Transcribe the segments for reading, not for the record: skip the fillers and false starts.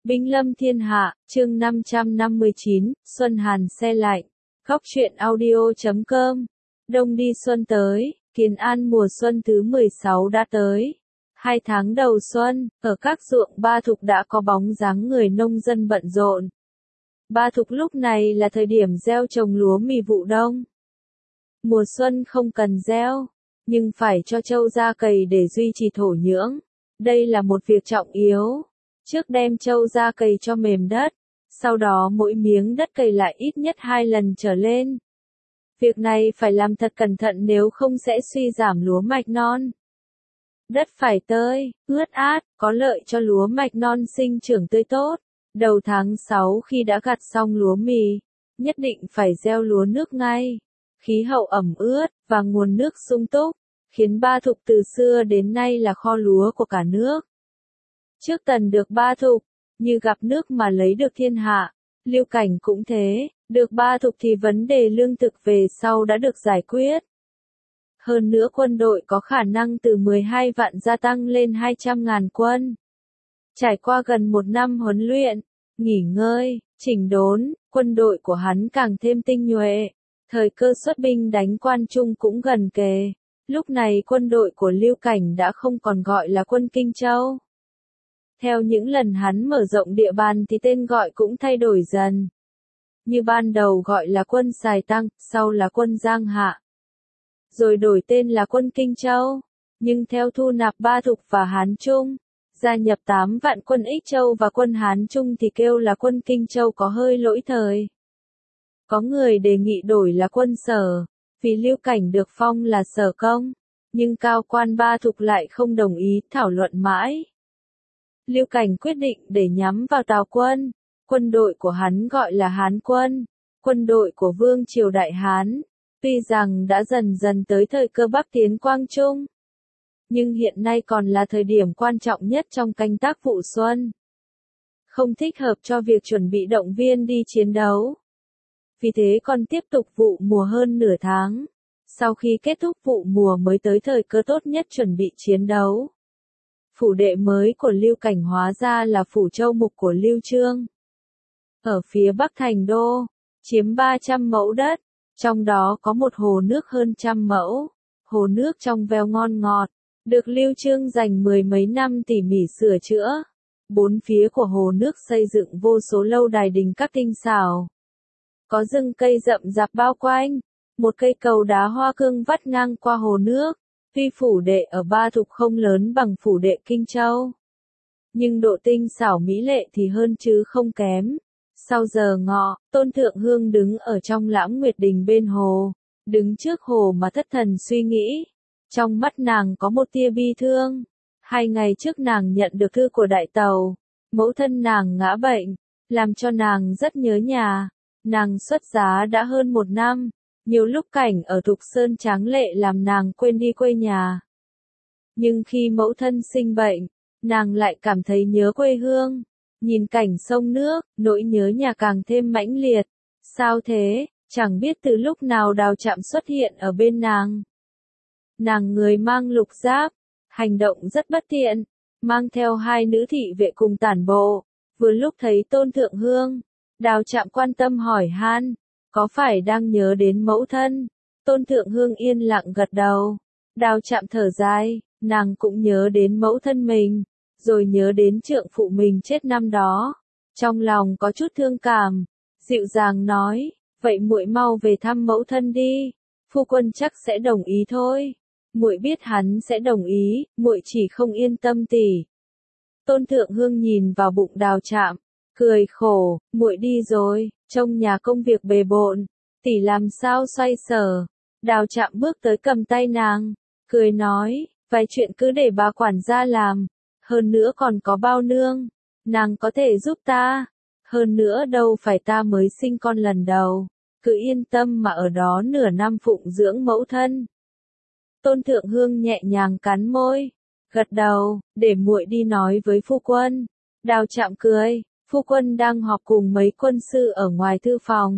Binh lâm thiên hạ, chương 559, Xuân Hàn se lạnh. Góc truyện audio.com. Đông đi xuân tới, Kiến An mùa xuân thứ 16 đã tới. 2 tháng đầu xuân, ở các ruộng Ba Thục đã có bóng dáng người nông dân bận rộn. Ba Thục lúc này là thời điểm gieo trồng lúa mì vụ đông. Mùa xuân không cần gieo, nhưng phải cho trâu ra cày để duy trì thổ nhưỡng. Đây là một việc trọng yếu. Trước đem trâu ra cày cho mềm đất, sau đó mỗi miếng đất cày lại ít nhất 2 lần trở lên. Việc này phải làm thật cẩn thận nếu không sẽ suy giảm lúa mạch non. Đất phải tơi, ướt át, có lợi cho lúa mạch non sinh trưởng tươi tốt. Đầu tháng 6 khi đã gặt xong lúa mì, nhất định phải gieo lúa nước ngay. Khí hậu ẩm ướt và nguồn nước sung túc, khiến Ba Thục từ xưa đến nay là kho lúa của cả nước. Trước Tần được Ba Thục, như gặp nước mà lấy được thiên hạ, Lưu Cảnh cũng thế, được Ba Thục thì vấn đề lương thực về sau đã được giải quyết. Hơn nữa quân đội có khả năng từ 12 vạn gia tăng lên 200.000 quân. Trải qua gần 1 năm huấn luyện, nghỉ ngơi, chỉnh đốn, quân đội của hắn càng thêm tinh nhuệ. Thời cơ xuất binh đánh Quan Trung cũng gần kề. Lúc này quân đội của Lưu Cảnh đã không còn gọi là quân Kinh Châu. Theo những lần hắn mở rộng địa bàn thì tên gọi cũng thay đổi dần. Như ban đầu gọi là quân Sài Tăng, sau là quân Giang Hạ. Rồi đổi tên là quân Kinh Châu. Nhưng theo thu nạp Ba Thục và Hán Trung, gia nhập 8 vạn quân Ích Châu và quân Hán Trung thì kêu là quân Kinh Châu có hơi lỗi thời. Có người đề nghị đổi là quân Sở, vì Lưu Cảnh được phong là Sở Công, nhưng cao quan Ba Thục lại không đồng ý, thảo luận mãi. Lưu Cảnh quyết định để nhắm vào Tào quân, quân đội của hắn gọi là Hán quân, quân đội của Vương triều Đại Hán, tuy rằng đã dần dần tới thời cơ bắc tiến Quang Trung. Nhưng hiện nay còn là thời điểm quan trọng nhất trong canh tác vụ xuân. Không thích hợp cho việc chuẩn bị động viên đi chiến đấu. Vì thế còn tiếp tục vụ mùa hơn nửa tháng. Sau khi kết thúc vụ mùa mới tới thời cơ tốt nhất chuẩn bị chiến đấu. Phủ đệ mới của Lưu Cảnh hóa ra là phủ Châu Mục của Lưu Chương. Ở phía bắc thành đô, chiếm 300 mẫu đất, trong đó có một hồ nước hơn 100 mẫu. Hồ nước trong veo ngon ngọt, được Lưu Chương dành 10 mấy năm tỉ mỉ sửa chữa. 4 phía của hồ nước xây dựng vô số lâu đài đình các tinh xảo. Có rừng cây rậm rạp bao quanh, một cây cầu đá hoa cương vắt ngang qua hồ nước. Tuy phủ đệ ở Ba Thục không lớn bằng phủ đệ Kinh Châu, nhưng độ tinh xảo mỹ lệ thì hơn chứ không kém. Sau giờ ngọ, Tôn Thượng Hương đứng ở trong Lãng Nguyệt Đình bên hồ, đứng trước hồ mà thất thần suy nghĩ. Trong mắt nàng có một tia bi thương. 2 ngày trước nàng nhận được thư của Đại Tàu, mẫu thân nàng ngã bệnh, làm cho nàng rất nhớ nhà. Nàng xuất giá đã hơn 1 năm, nhiều lúc cảnh ở Thục Sơn tráng lệ làm nàng quên đi quê nhà. Nhưng khi mẫu thân sinh bệnh, nàng lại cảm thấy nhớ quê hương, nhìn cảnh sông nước, nỗi nhớ nhà càng thêm mãnh liệt. Sao thế, chẳng biết từ lúc nào Đào Trạm xuất hiện ở bên nàng. Nàng người mang lục giáp, hành động rất bất tiện, mang theo 2 nữ thị vệ cùng tản bộ. Vừa lúc thấy Tôn Thượng Hương, Đào Trạm quan tâm hỏi han, có phải đang nhớ đến mẫu thân? Tôn Thượng Hương yên lặng gật đầu. Đào Trạm thở dài, nàng cũng nhớ đến mẫu thân mình, rồi nhớ đến trượng phụ mình chết năm đó. Trong lòng có chút thương cảm, dịu dàng nói, vậy muội mau về thăm mẫu thân đi, phu quân chắc sẽ đồng ý thôi. Muội biết hắn sẽ đồng ý, muội chỉ không yên tâm tỷ. Tôn Thượng Hương nhìn vào bụng Đào Trạm, cười khổ, muội đi rồi, trong nhà công việc bề bộn, tỷ làm sao xoay sở. Đào Trạm bước tới cầm tay nàng, cười nói, vài chuyện cứ để bà quản gia làm, hơn nữa còn có bao nương, nàng có thể giúp ta, hơn nữa đâu phải ta mới sinh con lần đầu, cứ yên tâm mà ở đó nửa năm phụng dưỡng mẫu thân. Tôn Thượng Hương nhẹ nhàng cắn môi, gật đầu, để muội đi nói với phu quân. Đào Trạm cười, phu quân đang họp cùng mấy quân sư ở ngoài thư phòng.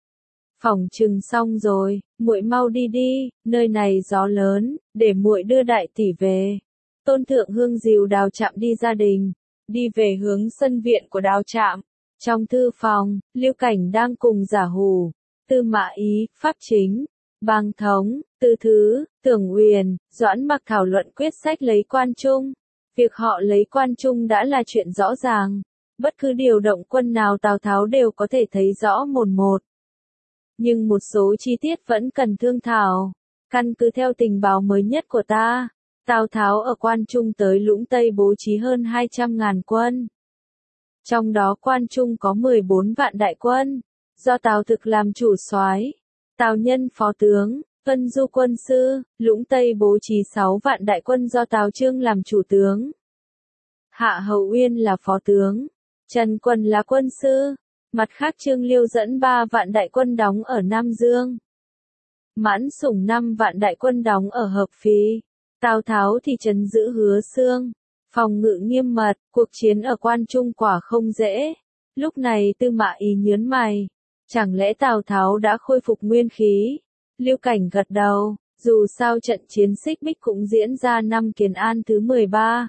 Phòng trừng xong rồi, muội mau đi đi, nơi này gió lớn, để muội đưa đại tỷ về. Tôn Thượng Hương dìu Đào Trạm đi gia đình. đi về hướng sân viện của Đào Trạm. Trong thư phòng, Lưu Cảnh đang cùng Giả Hủ, Tư Mã Ý, Pháp Chính, Bàng Thống, Tư Thứ, Tưởng Uyển, Doãn Mặc thảo luận quyết sách lấy quan trung. Việc họ lấy quan trung đã là chuyện rõ ràng. Bất cứ điều động quân nào Tào Tháo đều có thể thấy rõ mồn một. Nhưng một số chi tiết vẫn cần thương thảo. Căn cứ theo tình báo mới nhất của ta, Tào Tháo ở quan trung tới Lũng Tây bố trí hơn 200.000 quân. Trong đó quan trung có 14 vạn đại quân, do Tào Thực làm chủ soái, Tào Nhân phó tướng, Vân Du quân sư, Lũng Tây bố trí 6 vạn đại quân do Tào Chương làm chủ tướng. Hạ Hầu Uyên là phó tướng, Trần Quần là quân sư, mặt khác Trương Liêu dẫn 3 vạn đại quân đóng ở Nam Dương. Mãn Sủng 5 vạn đại quân đóng ở Hợp Phì. Tào Tháo thì trấn giữ Hứa Xương, phòng ngự nghiêm mật, cuộc chiến ở quan trung quả không dễ. Lúc này Tư Mã Ý nhớn mày, chẳng lẽ Tào Tháo đã khôi phục nguyên khí? Lưu Cảnh gật đầu, dù sao trận chiến Xích Bích cũng diễn ra năm Kiến An thứ 13.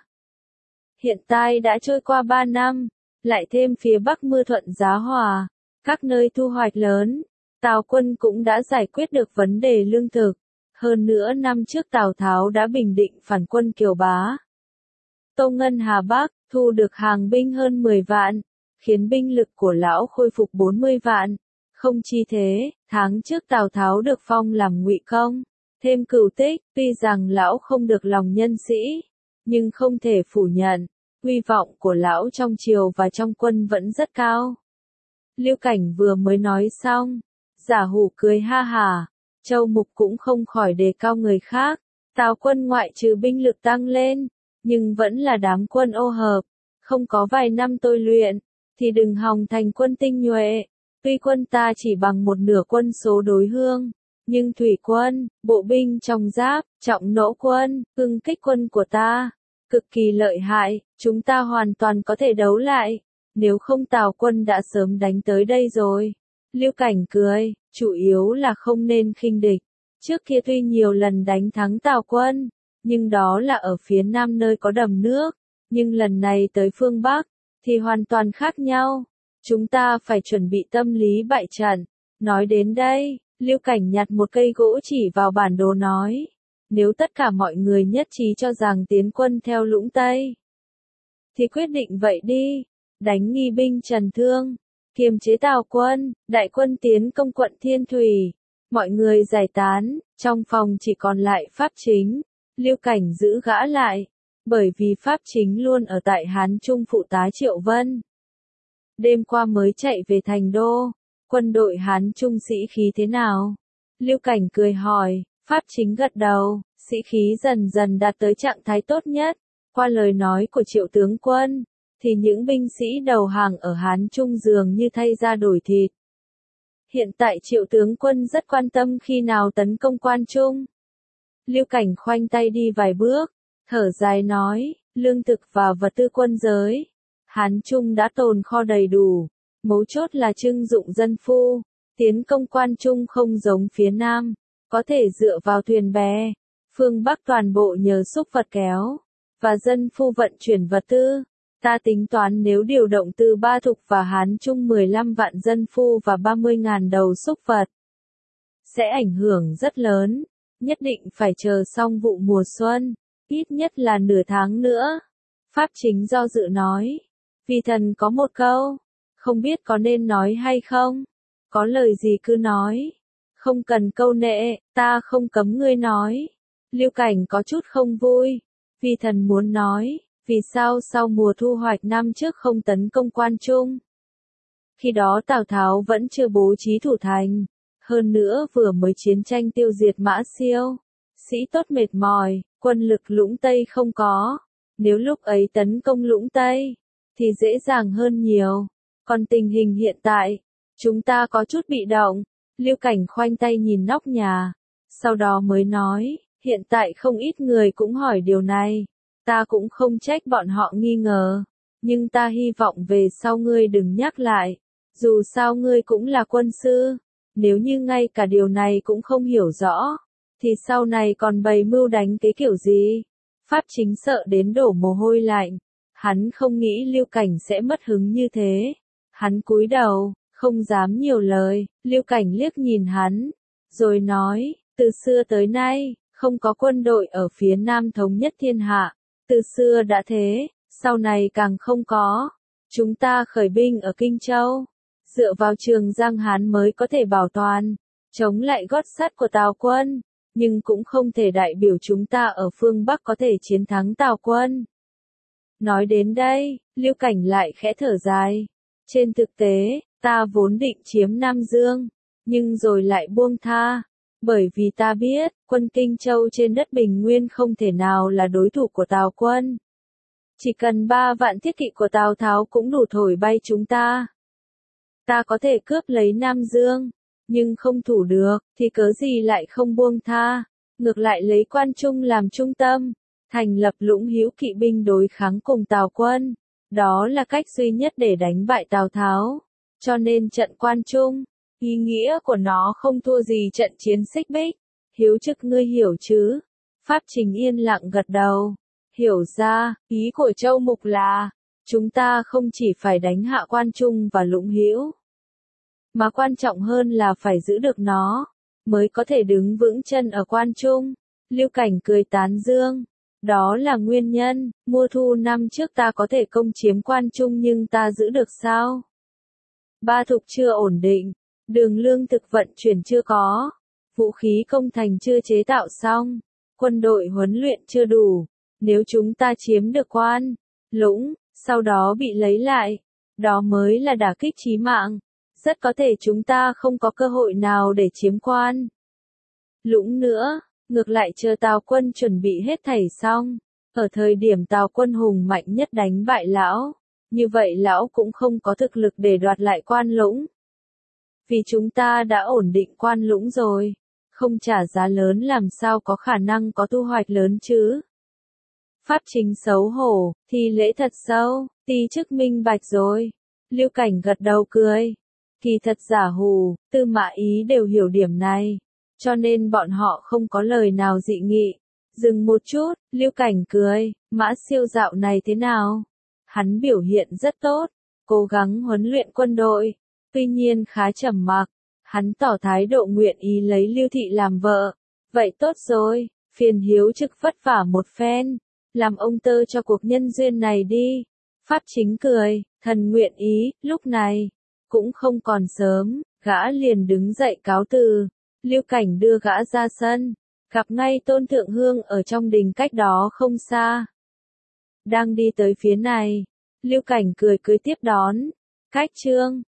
Hiện tại đã trôi qua 3 năm, lại thêm phía Bắc mưa thuận giá hòa, các nơi thu hoạch lớn, Tào quân cũng đã giải quyết được vấn đề lương thực. Hơn nữa năm trước Tào Tháo đã bình định phản quân Kiều Bá. Tô Ngân Hà Bắc, thu được hàng binh hơn 10 vạn, khiến binh lực của lão khôi phục 40 vạn. Không chi thế, tháng trước Tào Tháo được phong làm ngụy công, thêm cửu tích, tuy rằng lão không được lòng nhân sĩ, nhưng không thể phủ nhận, uy vọng của lão trong triều và trong quân vẫn rất cao. Lưu Cảnh vừa mới nói xong, Giả Hủ cười ha hả. Châu Mục cũng không khỏi đề cao người khác, Tào quân ngoại trừ binh lực tăng lên, nhưng vẫn là đám quân ô hợp, không có vài năm tôi luyện, thì đừng hòng thành quân tinh nhuệ. Tuy quân ta chỉ bằng một nửa quân số đối hương, nhưng thủy quân, bộ binh trong giáp, trọng nỗ quân, hưng kích quân của ta, cực kỳ lợi hại, chúng ta hoàn toàn có thể đấu lại, nếu không Tào quân đã sớm đánh tới đây rồi. Lưu Cảnh cười, chủ yếu là không nên khinh địch. Trước kia tuy nhiều lần đánh thắng Tào quân, nhưng đó là ở phía nam nơi có đầm nước, nhưng lần này tới phương Bắc, thì hoàn toàn khác nhau. Chúng ta phải chuẩn bị tâm lý bại trận. Nói đến đây, Lưu Cảnh nhặt một cây gỗ chỉ vào bản đồ nói, nếu tất cả mọi người nhất trí cho rằng tiến quân theo Lũng Tây, thì quyết định vậy đi, đánh nghi binh Trần Thương. Kiềm chế Tào quân, đại quân tiến công quận Thiên Thủy. Mọi người giải tán, trong phòng chỉ còn lại Pháp Chính. Lưu Cảnh giữ gã lại, bởi vì Pháp Chính luôn ở tại Hán Trung phụ tá Triệu Vân. Đêm qua mới chạy về thành đô, quân đội Hán Trung sĩ khí thế nào? Lưu Cảnh cười hỏi, Pháp Chính gật đầu, sĩ khí dần dần đạt tới trạng thái tốt nhất. Qua lời nói của Triệu tướng quân, thì những binh sĩ đầu hàng ở Hán Trung dường như thay ra đổi thịt. Hiện tại Triệu tướng quân rất quan tâm khi nào tấn công quan trung. Lưu Cảnh khoanh tay đi vài bước, thở dài nói, lương thực và vật tư quân giới. Hán Trung đã tồn kho đầy đủ, mấu chốt là trưng dụng dân phu, tiến công quan trung không giống phía Nam, có thể dựa vào thuyền bè, phương Bắc toàn bộ nhờ xúc vật kéo, và dân phu vận chuyển vật tư. Ta tính toán nếu điều động từ Ba Thục và Hán Trung 15 vạn dân phu và 30.000 đầu xúc vật, sẽ ảnh hưởng rất lớn, nhất định phải chờ xong vụ mùa xuân, ít nhất là nửa tháng nữa. Pháp Chính do dự nói, vì thần có một câu, không biết có nên nói hay không, có lời gì cứ nói, không cần câu nệ, ta không cấm ngươi nói. Lưu Cảnh có chút không vui, vì thần muốn nói. Vì sao sau mùa thu hoạch năm trước không tấn công quan trung? Khi đó Tào Tháo vẫn chưa bố trí thủ thành, hơn nữa vừa mới chiến tranh tiêu diệt Mã Siêu, sĩ tốt mệt mỏi, quân lực Lũng Tây không có. Nếu lúc ấy tấn công Lũng Tây, thì dễ dàng hơn nhiều. Còn tình hình hiện tại, chúng ta có chút bị động. Lưu Cảnh khoanh tay nhìn nóc nhà, sau đó mới nói, hiện tại không ít người cũng hỏi điều này. Ta cũng không trách bọn họ nghi ngờ, nhưng ta hy vọng về sau ngươi đừng nhắc lại, dù sao ngươi cũng là quân sư, nếu như ngay cả điều này cũng không hiểu rõ, thì sau này còn bày mưu đánh cái kiểu gì? Pháp Chính sợ đến đổ mồ hôi lạnh, Hắn không nghĩ Lưu Cảnh sẽ mất hứng như thế. Hắn cúi đầu, không dám nhiều lời. Lưu Cảnh liếc nhìn hắn, rồi nói, từ xưa tới nay, không có quân đội ở phía Nam thống nhất thiên hạ. Từ xưa đã thế, sau này càng không có. Chúng ta khởi binh ở Kinh Châu, dựa vào Trường Giang Hán mới có thể bảo toàn, chống lại gót sắt của Tào quân, nhưng cũng không thể đại biểu chúng ta ở phương Bắc có thể chiến thắng Tào quân. Nói đến đây, Lưu Cảnh lại khẽ thở dài. Trên thực tế, ta vốn định chiếm Nam Dương, nhưng rồi lại buông tha. Bởi vì ta biết, quân Kinh Châu trên đất Bình Nguyên không thể nào là đối thủ của Tào quân. Chỉ cần 3 vạn thiết kỵ của Tào Tháo cũng đủ thổi bay chúng ta. Ta có thể cướp lấy Nam Dương, nhưng không thủ được, thì cớ gì lại không buông tha. Ngược lại lấy Quan Trung làm trung tâm, thành lập Lũng Hữu kỵ binh đối kháng cùng Tào quân. Đó là cách duy nhất để đánh bại Tào Tháo. Cho nên trận Quan Trung, ý nghĩa của nó không thua gì trận chiến Xích Bích. Hiếu Chức ngươi hiểu chứ? Pháp Trình yên lặng gật đầu. Hiểu ra, ý của Châu Mục là, chúng ta không chỉ phải đánh hạ Quan Trung và Lũng Hữu, mà quan trọng hơn là phải giữ được nó, mới có thể đứng vững chân ở Quan Trung. Lưu Cảnh cười tán dương. Đó là nguyên nhân, mùa thu năm trước ta có thể công chiếm Quan Trung nhưng ta giữ được sao? Ba thục chưa ổn định, đường lương thực vận chuyển chưa có, vũ khí công thành chưa chế tạo xong, quân đội huấn luyện chưa đủ. Nếu chúng ta chiếm được Quan, Lũng, sau đó bị lấy lại, đó mới là đả kích chí mạng. Rất có thể chúng ta không có cơ hội nào để chiếm Quan, Lũng nữa. Ngược lại chờ Tào quân chuẩn bị hết thảy xong, ở thời điểm Tào quân hùng mạnh nhất đánh bại lão, như vậy lão cũng không có thực lực để đoạt lại Quan Lũng. Vì chúng ta đã ổn định Quan Lũng rồi, không trả giá lớn làm sao có khả năng có thu hoạch lớn chứ. Pháp Chính xấu hổ, thi lễ thật sâu, ti chức minh bạch rồi. Lưu Cảnh gật đầu cười. Kỳ thật giả hù, Tư Mã Ý đều hiểu điểm này, cho nên bọn họ không có lời nào dị nghị. Dừng một chút, Lưu Cảnh cười, Mã Siêu dạo này thế nào? Hắn biểu hiện rất tốt, cố gắng huấn luyện quân đội, tuy nhiên khá trầm mặc. Hắn tỏ thái độ nguyện ý lấy Lưu Thị làm vợ. Vậy tốt rồi, phiền Hiếu Chức vất vả một phen, làm ông tơ cho cuộc nhân duyên này đi. Pháp Chính cười, thần nguyện ý. Lúc này cũng không còn sớm, gã liền đứng dậy cáo từ. Lưu Cảnh đưa gã ra sân, gặp ngay Tôn Thượng Hương ở trong đình cách đó không xa. Đang đi tới phía này, Lưu Cảnh cười tiếp đón. Cách Trương,